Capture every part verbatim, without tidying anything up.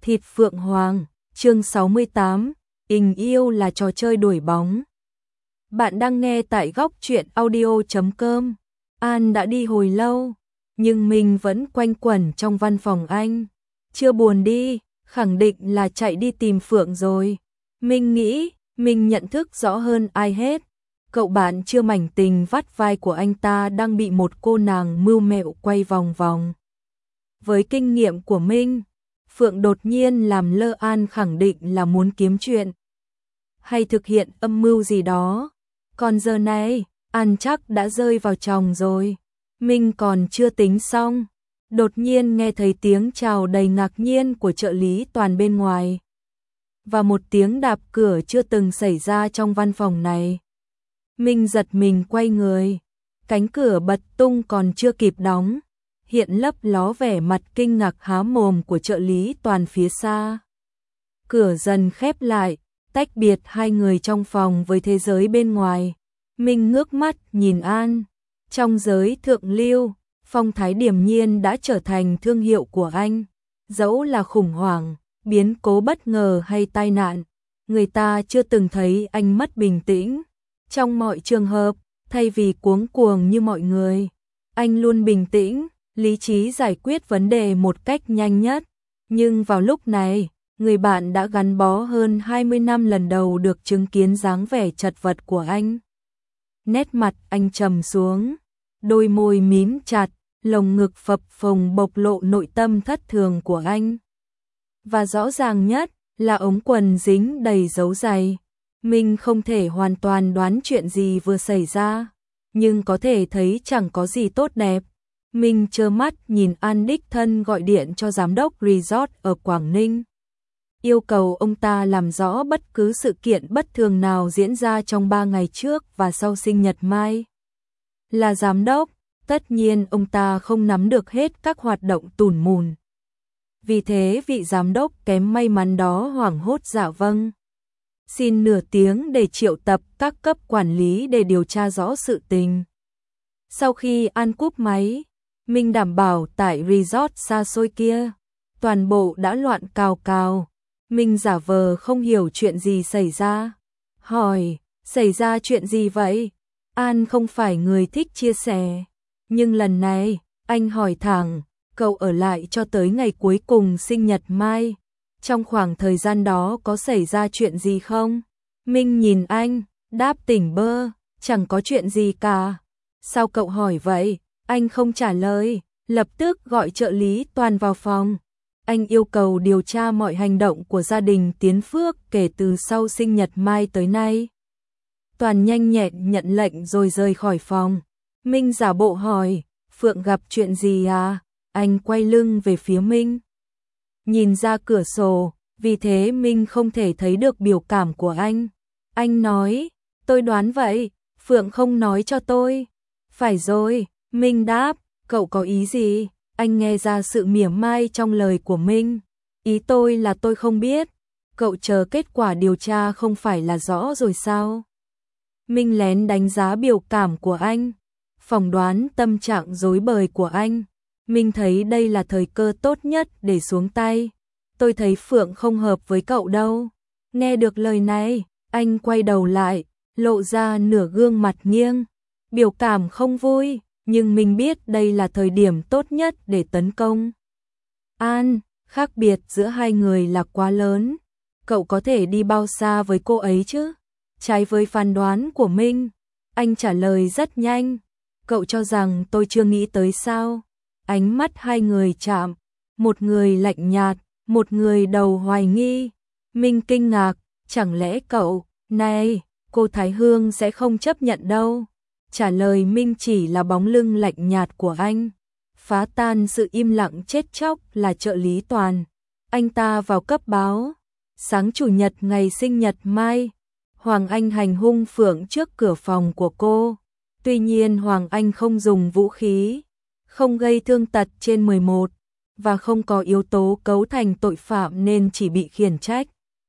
Thịt Phượng Hoàng, chương sáu mươi tám, tình yêu là trò chơi đuổi bóng. Bạn đang nghe tại góc truyện audio chấm com. An đã đi hồi lâu, nhưng mình vẫn quanh quẩn trong văn phòng anh. Chưa buồn đi, khẳng định là chạy đi tìm Phượng rồi. Mình nghĩ, mình nhận thức rõ hơn ai hết. Cậu bạn chưa mảnh tình vắt vai của anh ta đang bị một cô nàng mưu mẹo quay vòng vòng. Với kinh nghiệm của mình, Phượng đột nhiên làm lơ An khẳng định là muốn kiếm chuyện hay thực hiện âm mưu gì đó. Còn giờ này, An chắc đã rơi vào chòng rồi. Mình còn chưa tính xong, đột nhiên nghe thấy tiếng chào đầy ngạc nhiên của trợ lý Toàn bên ngoài. Và một tiếng đạp cửa chưa từng xảy ra trong văn phòng này. Mình giật mình quay người, cánh cửa bật tung còn chưa kịp đóng, hiện lấp ló vẻ mặt kinh ngạc há mồm của trợ lý Toàn phía xa. Cửa dần khép lại, tách biệt hai người trong phòng với thế giới bên ngoài. Mình ngước mắt nhìn An. Trong giới thượng lưu, phong thái điềm nhiên đã trở thành thương hiệu của anh. Dẫu là khủng hoảng, biến cố bất ngờ hay tai nạn, người ta chưa từng thấy anh mất bình tĩnh. Trong mọi trường hợp, thay vì cuống cuồng như mọi người, anh luôn bình tĩnh, lý trí giải quyết vấn đề một cách nhanh nhất. Nhưng vào lúc này, người bạn đã gắn bó hơn hai mươi năm lần đầu được chứng kiến dáng vẻ chật vật của anh. Nét mặt anh trầm xuống, đôi môi mím chặt, lồng ngực phập phồng bộc lộ nội tâm thất thường của anh. Và rõ ràng nhất là ống quần dính đầy dấu giày. Mình không thể hoàn toàn đoán chuyện gì vừa xảy ra, nhưng có thể thấy chẳng có gì tốt đẹp. Mình trơ mắt nhìn An đích thân gọi điện cho giám đốc resort ở Quảng Ninh, yêu cầu ông ta làm rõ bất cứ sự kiện bất thường nào diễn ra trong ba ngày trước và sau sinh nhật Mai. Là giám đốc, tất nhiên ông ta không nắm được hết các hoạt động tủn mùn. Vì thế vị giám đốc kém may mắn đó hoảng hốt dạ vâng. Xin nửa tiếng để triệu tập các cấp quản lý để điều tra rõ sự tình. Sau khi An cúp máy, mình đảm bảo tại resort xa xôi kia, toàn bộ đã loạn cào cào. Mình giả vờ không hiểu chuyện gì xảy ra. Hỏi, xảy ra chuyện gì vậy? An không phải người thích chia sẻ. Nhưng lần này, anh hỏi thẳng, cậu ở lại cho tới ngày cuối cùng sinh nhật Mai. Trong khoảng thời gian đó có xảy ra chuyện gì không? Mình nhìn anh, đáp tỉnh bơ, chẳng có chuyện gì cả. Sao cậu hỏi vậy? Anh không trả lời, lập tức gọi trợ lý Toàn vào phòng. Anh yêu cầu điều tra mọi hành động của gia đình Tiến Phước kể từ sau sinh nhật Mai tới nay. Toàn nhanh nhẹn nhận lệnh rồi rời khỏi phòng. Minh giả bộ hỏi, Phượng gặp chuyện gì à? Anh quay lưng về phía Minh, nhìn ra cửa sổ, vì thế Minh không thể thấy được biểu cảm của anh. Anh nói, tôi đoán vậy, Phượng không nói cho tôi. Phải rồi, Minh đáp, cậu có ý gì? Anh nghe ra sự mỉa mai trong lời của Minh. Ý tôi là tôi không biết. Cậu chờ kết quả điều tra không phải là rõ rồi sao? Minh lén đánh giá biểu cảm của anh, phỏng đoán tâm trạng rối bời của anh. Minh thấy đây là thời cơ tốt nhất để xuống tay. Tôi thấy Phượng không hợp với cậu đâu. Nghe được lời này, anh quay đầu lại, lộ ra nửa gương mặt nghiêng. Biểu cảm không vui, nhưng mình biết đây là thời điểm tốt nhất để tấn công. An, khác biệt giữa hai người là quá lớn. Cậu có thể đi bao xa với cô ấy chứ? Trái với phán đoán của Minh, anh trả lời rất nhanh. Cậu cho rằng tôi chưa nghĩ tới sao? Ánh mắt hai người chạm, một người lạnh nhạt, một người đầu hoài nghi. Minh kinh ngạc, chẳng lẽ cậu, này, cô Thái Hương sẽ không chấp nhận đâu. Trả lời Minh chỉ là bóng lưng lạnh nhạt của anh. Phá tan sự im lặng chết chóc là trợ lý Toàn. Anh ta vào cấp báo. Sáng chủ nhật ngày sinh nhật Mai, Hoàng Anh hành hung Phượng trước cửa phòng của cô. Tuy nhiên Hoàng Anh không dùng vũ khí, không gây thương tật trên mười một, và không có yếu tố cấu thành tội phạm nên chỉ bị khiển trách.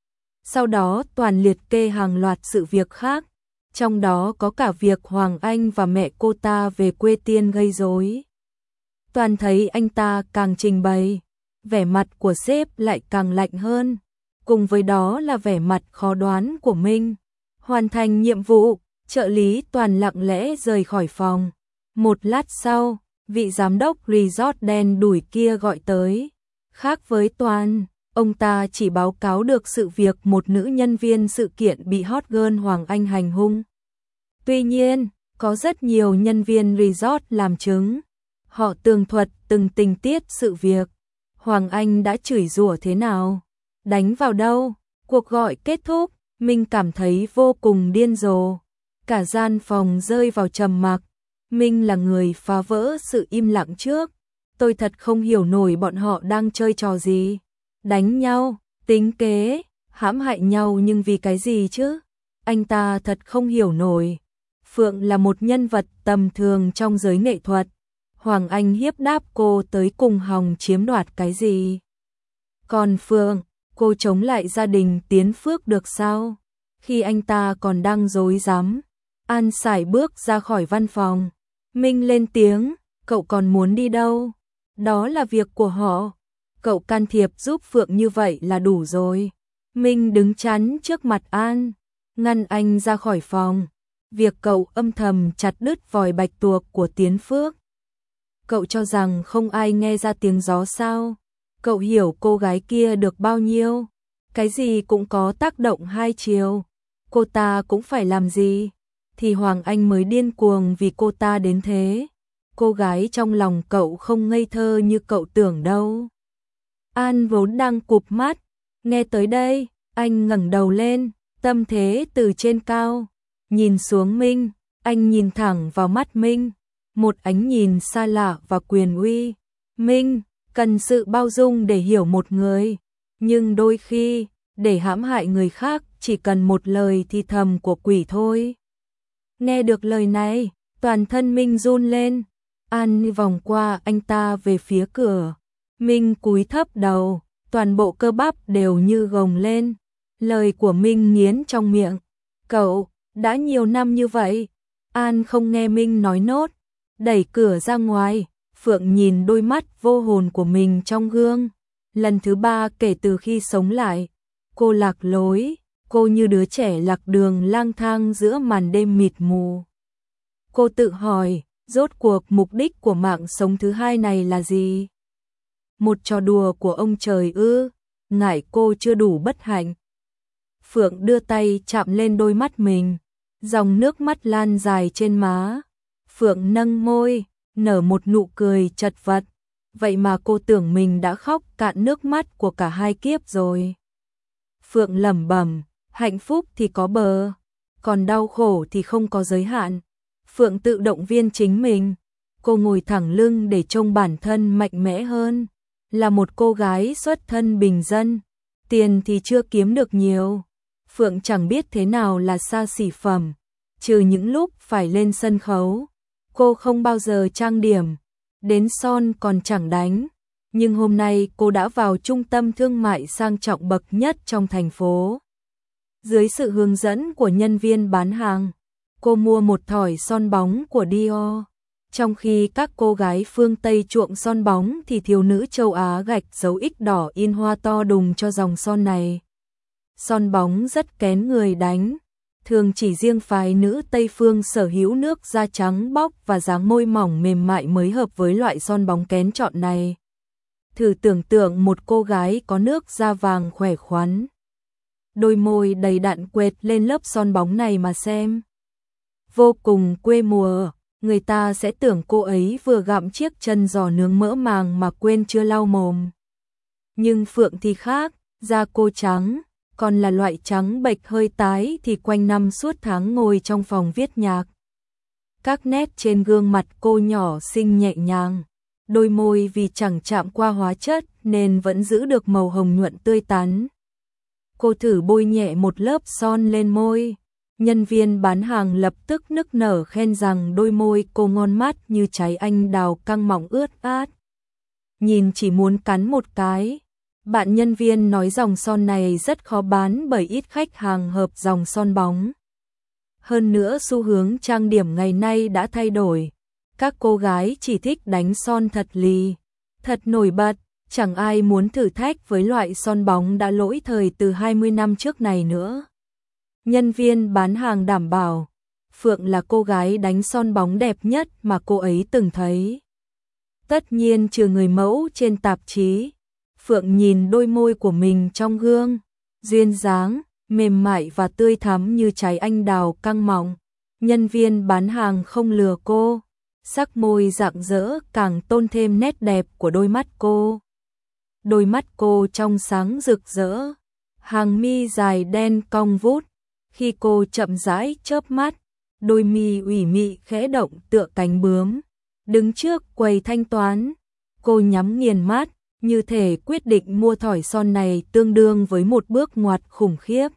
Sau đó Toàn liệt kê hàng loạt sự việc khác, trong đó có cả việc Hoàng Anh và mẹ cô ta về quê Tiên gây rối. Toàn thấy anh ta càng trình bày, vẻ mặt của sếp lại càng lạnh hơn. Cùng với đó là vẻ mặt khó đoán của Minh. Hoàn thành nhiệm vụ, trợ lý Toàn lặng lẽ rời khỏi phòng. Một lát sau, vị giám đốc resort đen đủi kia gọi tới. Khác với Toàn, ông ta chỉ báo cáo được sự việc một nữ nhân viên sự kiện bị hot girl Hoàng Anh hành hung. Tuy nhiên, có rất nhiều nhân viên resort làm chứng. Họ tường thuật từng tình tiết sự việc. Hoàng Anh đã chửi rủa thế nào, đánh vào đâu. Cuộc gọi kết thúc, Minh cảm thấy vô cùng điên rồ. Cả gian phòng rơi vào trầm mặc. Minh là người phá vỡ sự im lặng trước. Tôi thật không hiểu nổi bọn họ đang chơi trò gì. Đánh nhau, tính kế, hãm hại nhau nhưng vì cái gì chứ? Anh ta thật không hiểu nổi. Phượng là một nhân vật tầm thường trong giới nghệ thuật. Hoàng Anh hiếp đáp cô tới cùng hòng chiếm đoạt cái gì? Còn Phượng, cô chống lại gia đình Tiến Phước được sao? Khi anh ta còn đang rối rắm, An sải bước ra khỏi văn phòng. Minh lên tiếng, cậu còn muốn đi đâu? Đó là việc của họ. Cậu can thiệp giúp Phượng như vậy là đủ rồi. Minh đứng chắn trước mặt An, ngăn anh ra khỏi phòng. Việc cậu âm thầm chặt đứt vòi bạch tuộc của Tiến Phước. Cậu cho rằng không ai nghe ra tiếng gió sao? Cậu hiểu cô gái kia được bao nhiêu? Cái gì cũng có tác động hai chiều. Cô ta cũng phải làm gì? Thì Hoàng Anh mới điên cuồng vì cô ta đến thế. Cô gái trong lòng cậu không ngây thơ như cậu tưởng đâu. An vốn đang cụp mắt. Nghe tới đây, anh ngẩng đầu lên, tâm thế từ trên cao. Nhìn xuống Minh, anh nhìn thẳng vào mắt Minh. Một ánh nhìn xa lạ và quyền uy. Minh, cần sự bao dung để hiểu một người. Nhưng đôi khi, để hãm hại người khác chỉ cần một lời thì thầm của quỷ thôi. Nghe được lời này, toàn thân Minh run lên. An vòng qua anh ta về phía cửa. Minh cúi thấp đầu, toàn bộ cơ bắp đều như gồng lên. Lời của Minh nghiến trong miệng. Cậu, đã nhiều năm như vậy. An không nghe Minh nói nốt. Đẩy cửa ra ngoài, Phượng nhìn đôi mắt vô hồn của mình trong gương. Lần thứ ba kể từ khi sống lại. Cô lạc lối, cô như đứa trẻ lạc đường lang thang giữa màn đêm mịt mù. Cô tự hỏi, rốt cuộc mục đích của mạng sống thứ hai này là gì? Một trò đùa của ông trời ư? Ngại cô chưa đủ bất hạnh. Phượng đưa tay chạm lên đôi mắt mình, dòng nước mắt lan dài trên má. Phượng nâng môi, nở một nụ cười chật vật. Vậy mà cô tưởng mình đã khóc cạn nước mắt của cả hai kiếp rồi. Phượng lẩm bẩm, hạnh phúc thì có bờ, còn đau khổ thì không có giới hạn. Phượng tự động viên chính mình. Cô ngồi thẳng lưng để trông bản thân mạnh mẽ hơn. Là một cô gái xuất thân bình dân, tiền thì chưa kiếm được nhiều. Phượng chẳng biết thế nào là xa xỉ phẩm, trừ những lúc phải lên sân khấu. Cô không bao giờ trang điểm, đến son còn chẳng đánh. Nhưng hôm nay cô đã vào trung tâm thương mại sang trọng bậc nhất trong thành phố. Dưới sự hướng dẫn của nhân viên bán hàng, cô mua một thỏi son bóng của Dior. Trong khi các cô gái phương Tây chuộng son bóng thì thiếu nữ châu Á gạch dấu X đỏ in hoa to đùng cho dòng son này. Son bóng rất kén người đánh. Thường chỉ riêng phái nữ Tây phương sở hữu nước da trắng bóc và dáng môi mỏng mềm mại mới hợp với loại son bóng kén chọn này. Thử tưởng tượng một cô gái có nước da vàng khỏe khoắn, đôi môi đầy đặn quệt lên lớp son bóng này mà xem. Vô cùng quê mùa, người ta sẽ tưởng cô ấy vừa gặm chiếc chân giò nướng mỡ màng mà quên chưa lau mồm. Nhưng Phượng thì khác, da cô trắng, còn là loại trắng bệch hơi tái thì quanh năm suốt tháng ngồi trong phòng viết nhạc. Các nét trên gương mặt cô nhỏ xinh nhẹ nhàng, đôi môi vì chẳng chạm qua hóa chất nên vẫn giữ được màu hồng nhuận tươi tắn. Cô thử bôi nhẹ một lớp son lên môi. Nhân viên bán hàng lập tức nức nở khen rằng đôi môi cô ngon mắt như trái anh đào căng mọng ướt át. Nhìn chỉ muốn cắn một cái. Bạn nhân viên nói dòng son này rất khó bán bởi ít khách hàng hợp dòng son bóng. Hơn nữa xu hướng trang điểm ngày nay đã thay đổi. Các cô gái chỉ thích đánh son thật lì, thật nổi bật, Chẳng ai muốn thử thách với loại son bóng đã lỗi thời từ hai mươi năm trước này nữa. Nhân viên bán hàng đảm bảo, Phượng là cô gái đánh son bóng đẹp nhất mà cô ấy từng thấy. Tất nhiên trừ người mẫu trên tạp chí. Phượng nhìn đôi môi của mình trong gương, duyên dáng, mềm mại và tươi thắm như trái anh đào căng mọng. Nhân viên bán hàng không lừa cô, sắc môi rạng rỡ càng tôn thêm nét đẹp của đôi mắt cô. Đôi mắt cô trong sáng rực rỡ, hàng mi dài đen cong vút, khi cô chậm rãi chớp mắt, đôi mi ủy mị khẽ động tựa cánh bướm. Đứng trước quầy thanh toán, cô nhắm nghiền mắt, như thể quyết định mua thỏi son này tương đương với một bước ngoặt khủng khiếp.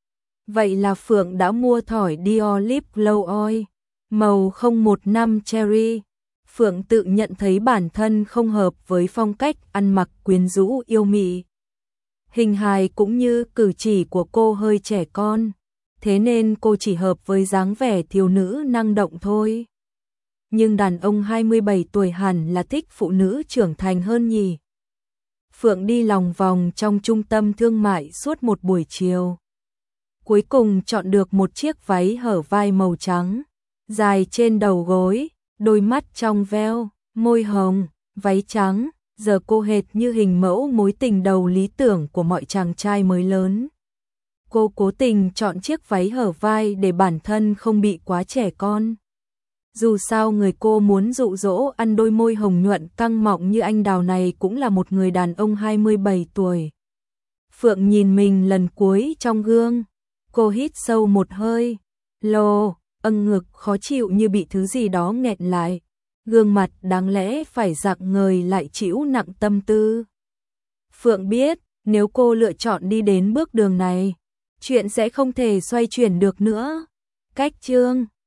Vậy là Phượng đã mua thỏi Dior Lip Glow Oil, màu không một năm Cherry. Phượng tự nhận thấy bản thân không hợp với phong cách ăn mặc quyến rũ yêu mị. Hình hài cũng như cử chỉ của cô hơi trẻ con, thế nên cô chỉ hợp với dáng vẻ thiếu nữ năng động thôi. Nhưng đàn ông hai mươi bảy tuổi hẳn là thích phụ nữ trưởng thành hơn nhỉ. Phượng đi lòng vòng trong trung tâm thương mại suốt một buổi chiều. Cuối cùng chọn được một chiếc váy hở vai màu trắng, dài trên đầu gối, đôi mắt trong veo, môi hồng, váy trắng, giờ cô hệt như hình mẫu mối tình đầu lý tưởng của mọi chàng trai mới lớn. Cô cố tình chọn chiếc váy hở vai để bản thân không bị quá trẻ con. Dù sao người cô muốn dụ dỗ ăn đôi môi hồng nhuận căng mọng như anh đào này cũng là một người đàn ông hai mươi bảy tuổi. Phượng nhìn mình lần cuối trong gương, cô hít sâu một hơi, lồ, âng ngực khó chịu như bị thứ gì đó nghẹn lại. Gương mặt đáng lẽ phải rạng ngời lại trĩu nặng tâm tư. Phượng biết, nếu cô lựa chọn đi đến bước đường này, chuyện sẽ không thể xoay chuyển được nữa. Cách chương